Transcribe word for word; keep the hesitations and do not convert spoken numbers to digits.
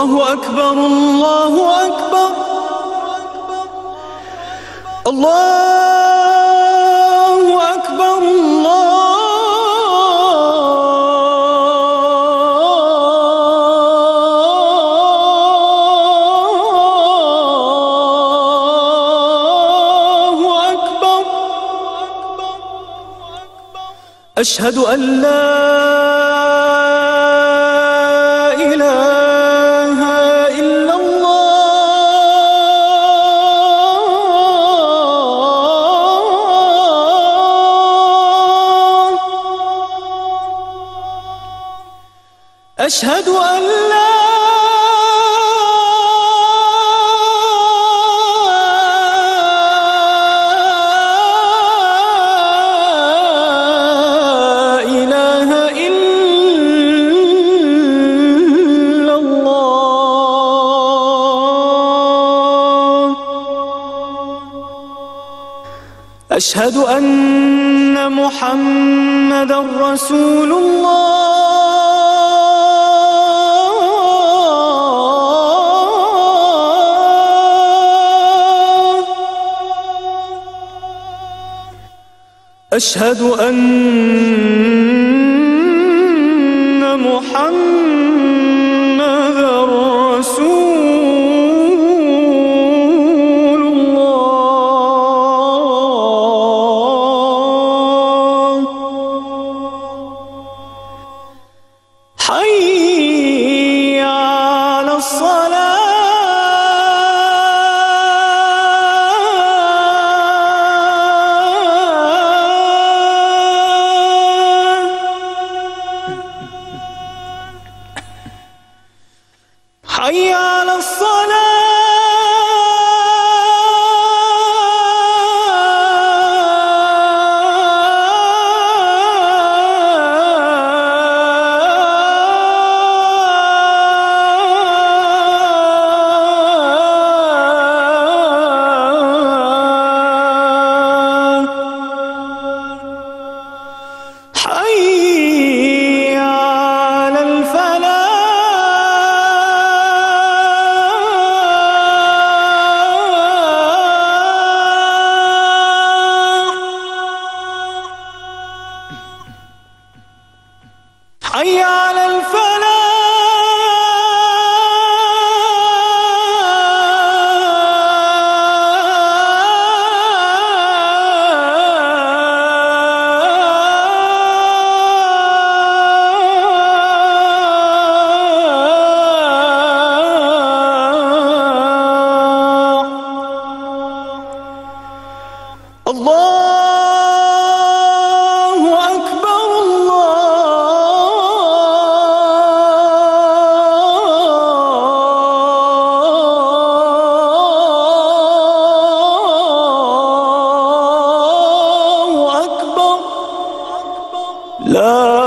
الله أكبر الله أكبر الله أكبر الله أكبر. أشهد أن لا إله إلا الله. أشهد أن لا أشهد أن محمدًا رسول الله. أشهد أن محمدًا رسول حي على الصلاة. حي على الصلاة. حي على الفلاح. حي على الفلاح. الله أكبر الله أكبر. لا